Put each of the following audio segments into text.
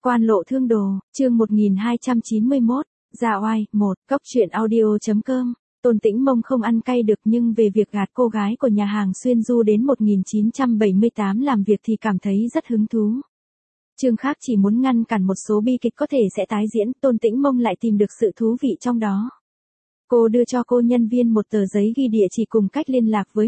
Quan lộ thương đồ, chương 1291, Dạ oai, 1, Cóc truyện audio.com. Tôn Tĩnh Mông không ăn cay được nhưng về việc gạt cô gái của nhà hàng xuyên du đến 1978 làm việc thì cảm thấy rất hứng thú. Chương khác chỉ muốn ngăn cản một số bi kịch có thể sẽ tái diễn, Tôn Tĩnh Mông lại tìm được sự thú vị trong đó. Cô đưa cho cô nhân viên một tờ giấy ghi địa chỉ cùng cách liên lạc với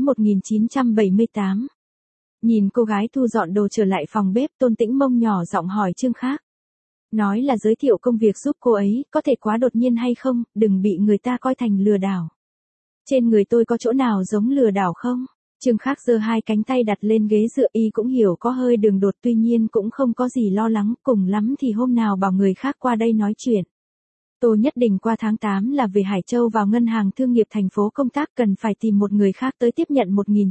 1978. Nhìn cô gái thu dọn đồ trở lại phòng bếp, Tôn Tĩnh Mông nhỏ giọng hỏi Chương khác. Nói là giới thiệu công việc giúp cô ấy, có thể quá đột nhiên hay không, đừng bị người ta coi thành lừa đảo. Trên người tôi có chỗ nào giống lừa đảo không? Chương khác giơ hai cánh tay đặt lên ghế dựa, y cũng hiểu có hơi đường đột, tuy nhiên cũng không có gì lo lắng, cùng lắm thì hôm nào bảo người khác qua đây nói chuyện. Tôi nhất định qua tháng 8 là về Hải Châu vào ngân hàng thương nghiệp thành phố công tác, cần phải tìm một người khác tới tiếp nhận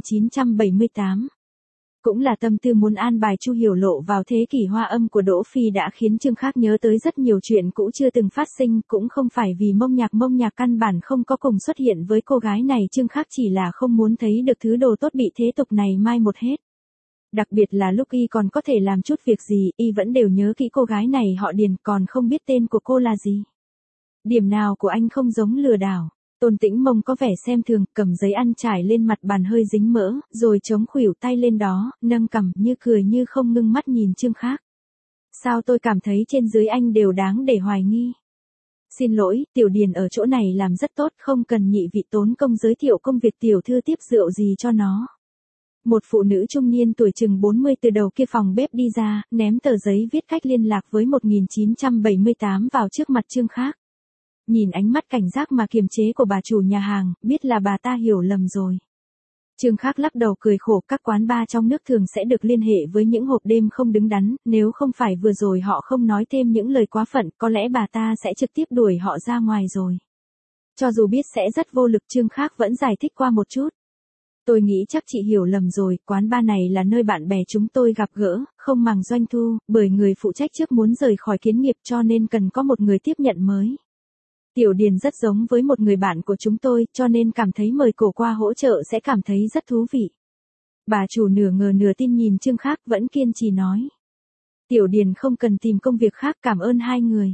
1978. Cũng là tâm tư muốn an bài Chu Hiểu Lộ vào thế kỷ hoa âm của Đỗ Phi đã khiến Chương khác nhớ tới rất nhiều chuyện cũ chưa từng phát sinh, cũng không phải vì mông nhạc căn bản không có cùng xuất hiện với cô gái này, Chương khác chỉ là không muốn thấy được thứ đồ tốt bị thế tục này mai một hết. Đặc biệt là lúc y còn có thể làm chút việc gì, y vẫn đều nhớ kỹ cô gái này họ Điền, còn không biết tên của cô là gì. Điểm nào của anh không giống lừa đảo? Tôn Tĩnh Mông có vẻ xem thường, cầm giấy ăn trải lên mặt bàn hơi dính mỡ, rồi chống khuỷu tay lên đó, nâng cằm, như cười như không, ngưng mắt nhìn Chương khác. Sao tôi cảm thấy trên dưới anh đều đáng để hoài nghi. Xin lỗi, Tiểu Điền ở chỗ này làm rất tốt, không cần nhị vị tốn công giới thiệu công việc tiểu thư tiếp rượu gì cho nó. Một phụ nữ trung niên tuổi chừng 40 từ đầu kia phòng bếp đi ra, ném tờ giấy viết cách liên lạc với 1978 vào trước mặt Chương khác. Nhìn ánh mắt cảnh giác mà kiềm chế của bà chủ nhà hàng, biết là bà ta hiểu lầm rồi. Chương khác lắc đầu cười khổ, các quán bar trong nước thường sẽ được liên hệ với những hộp đêm không đứng đắn, nếu không phải vừa rồi họ không nói thêm những lời quá phận, có lẽ bà ta sẽ trực tiếp đuổi họ ra ngoài rồi. Cho dù biết sẽ rất vô lực, Chương khác vẫn giải thích qua một chút. Tôi nghĩ chắc chị hiểu lầm rồi, quán bar này là nơi bạn bè chúng tôi gặp gỡ, không màng doanh thu, bởi người phụ trách trước muốn rời khỏi kiến nghiệp cho nên cần có một người tiếp nhận mới. Tiểu Điền rất giống với một người bạn của chúng tôi, cho nên cảm thấy mời cô qua hỗ trợ sẽ cảm thấy rất thú vị. Bà chủ nửa ngờ nửa tin nhìn Chương khác, vẫn kiên trì nói. Tiểu Điền không cần tìm công việc khác, cảm ơn hai người.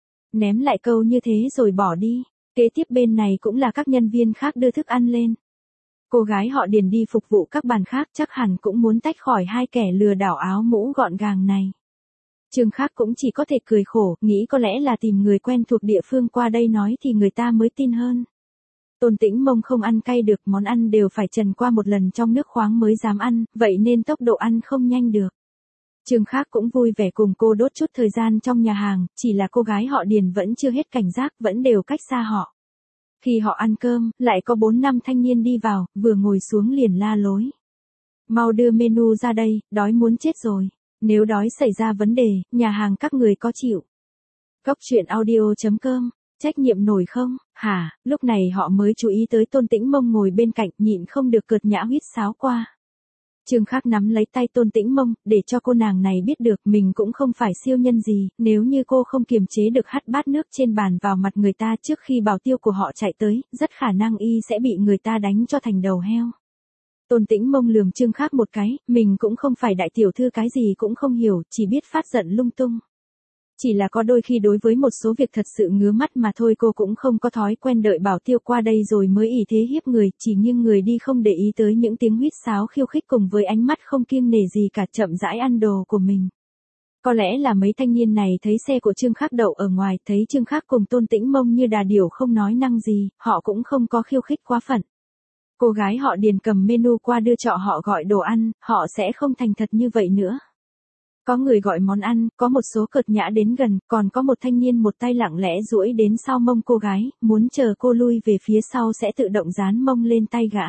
Ném lại câu như thế rồi bỏ đi. Kế tiếp bên này cũng là các nhân viên khác đưa thức ăn lên. Cô gái họ Điền đi phục vụ các bàn khác, chắc hẳn cũng muốn tách khỏi hai kẻ lừa đảo áo mũ gọn gàng này. Chương khác cũng chỉ có thể cười khổ, nghĩ có lẽ là tìm người quen thuộc địa phương qua đây nói thì người ta mới tin hơn. Tôn Tĩnh Mông không ăn cay được, món ăn đều phải trần qua một lần trong nước khoáng mới dám ăn, vậy nên tốc độ ăn không nhanh được. Chương khác cũng vui vẻ cùng cô đốt chút thời gian trong nhà hàng, chỉ là cô gái họ Điền vẫn chưa hết cảnh giác, vẫn đều cách xa họ. Khi họ ăn cơm, lại có 4-5 thanh niên đi vào, vừa ngồi xuống liền la lối. Mau đưa menu ra đây, đói muốn chết rồi. Nếu đói xảy ra vấn đề, nhà hàng các người có chịu? Cóc truyện audio.com, trách nhiệm nổi không? Hả? Lúc này họ mới chú ý tới Tôn Tĩnh Mông ngồi bên cạnh, nhịn không được cợt nhã huýt sáo qua. Chương khác nắm lấy tay Tôn Tĩnh Mông, để cho cô nàng này biết được mình cũng không phải siêu nhân gì, nếu như cô không kiềm chế được hắt bát nước trên bàn vào mặt người ta trước khi bảo tiêu của họ chạy tới, rất khả năng y sẽ bị người ta đánh cho thành đầu heo. Tôn Tĩnh Mông lườm Chương khác một cái, mình cũng không phải đại tiểu thư cái gì cũng không hiểu, chỉ biết phát giận lung tung. Chỉ là có đôi khi đối với một số việc thật sự ngứa mắt mà thôi, cô cũng không có thói quen đợi bảo tiêu qua đây rồi mới ỷ thế hiếp người, chỉ nghiêng người đi không để ý tới những tiếng huýt sáo khiêu khích cùng với ánh mắt không kiêng nể gì cả, chậm rãi ăn đồ của mình. Có lẽ là mấy thanh niên này thấy xe của Chương khác đậu ở ngoài, thấy Chương khác cùng Tôn Tĩnh Mông như đà điểu không nói năng gì, họ cũng không có khiêu khích quá phận. Cô gái họ Điền cầm menu qua đưa cho họ gọi đồ ăn, họ sẽ không thành thật như vậy nữa. Có người gọi món ăn, có một số cợt nhã đến gần, còn có một thanh niên một tay lặng lẽ duỗi đến sau mông cô gái, muốn chờ cô lui về phía sau sẽ tự động dán mông lên tay gã.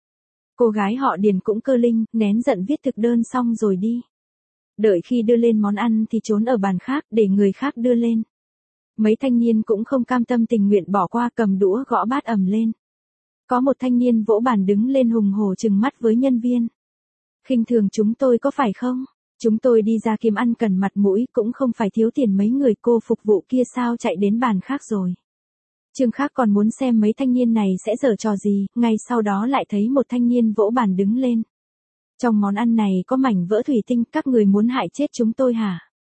Cô gái họ Điền cũng cơ linh, nén giận viết thực đơn xong rồi đi. Đợi khi đưa lên món ăn thì trốn ở bàn khác, để người khác đưa lên. Mấy thanh niên cũng không cam tâm tình nguyện bỏ qua, cầm đũa gõ bát ầm lên. Có một thanh niên vỗ bàn đứng lên hùng hổ trừng mắt với nhân viên. Khinh thường chúng tôi có phải không? Chúng tôi đi ra kiếm ăn cần mặt mũi, cũng không phải thiếu tiền mấy người, cô phục vụ kia sao chạy đến bàn khác rồi. Chương khác còn muốn xem mấy thanh niên này sẽ giở trò gì, ngay sau đó lại thấy một thanh niên vỗ bàn đứng lên. Trong món ăn này có mảnh vỡ thủy tinh, các người muốn hại chết chúng tôi hả?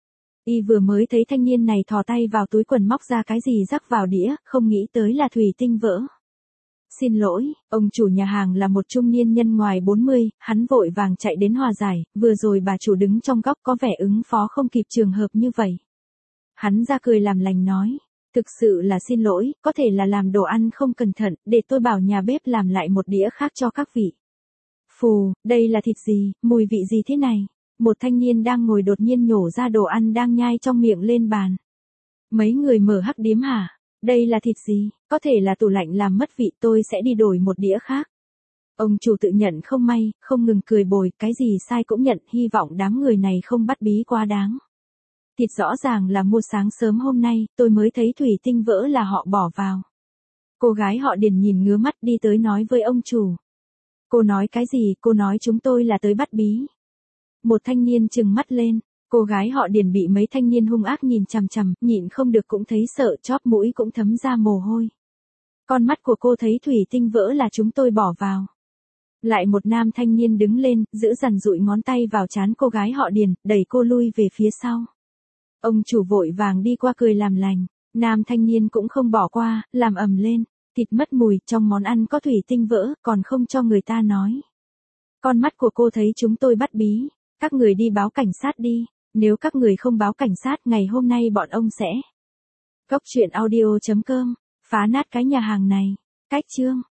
Y vừa mới thấy thanh niên này thò tay vào túi quần móc ra cái gì rắc vào đĩa, không nghĩ tới là thủy tinh vỡ. Xin lỗi, ông chủ nhà hàng là một trung niên nhân ngoài 40, hắn vội vàng chạy đến hòa giải, vừa rồi bà chủ đứng trong góc có vẻ ứng phó không kịp trường hợp như vậy. Hắn ra cười làm lành nói, thực sự là xin lỗi, có thể là làm đồ ăn không cẩn thận, để tôi bảo nhà bếp làm lại một đĩa khác cho các vị. Phù, đây là thịt gì, mùi vị gì thế này? Một thanh niên đang ngồi đột nhiên nhổ ra đồ ăn đang nhai trong miệng lên bàn. Mấy người mở hắc điếm hả? Đây là thịt gì? Có thể là tủ lạnh làm mất vị, tôi sẽ đi đổi một đĩa khác. Ông chủ tự nhận không may, không ngừng cười bồi, cái gì sai cũng nhận, hy vọng đám người này không bắt bí quá đáng. Thịt rõ ràng là mua sáng sớm hôm nay, tôi mới thấy thủy tinh vỡ là họ bỏ vào. Cô gái họ Điền nhìn ngứa mắt đi tới nói với ông chủ. Cô nói cái gì? Cô nói chúng tôi là tới bắt bí. Một thanh niên trừng mắt lên, cô gái họ Điền bị mấy thanh niên hung ác nhìn chằm chằm, nhịn không được cũng thấy sợ, chóp mũi cũng thấm ra mồ hôi. Con mắt của cô thấy thủy tinh vỡ là chúng tôi bỏ vào. Lại một nam thanh niên đứng lên, giữ dằn dụi ngón tay vào trán cô gái họ Điền, đẩy cô lui về phía sau. Ông chủ vội vàng đi qua cười làm lành, nam thanh niên cũng không bỏ qua, làm ầm lên, thịt mất mùi, trong món ăn có thủy tinh vỡ, còn không cho người ta nói. Con mắt của cô thấy chúng tôi bắt bí, các người đi báo cảnh sát đi, nếu các người không báo cảnh sát ngày hôm nay bọn ông sẽ. Cốc truyện audio.com, phá nát cái nhà hàng này, cách chương.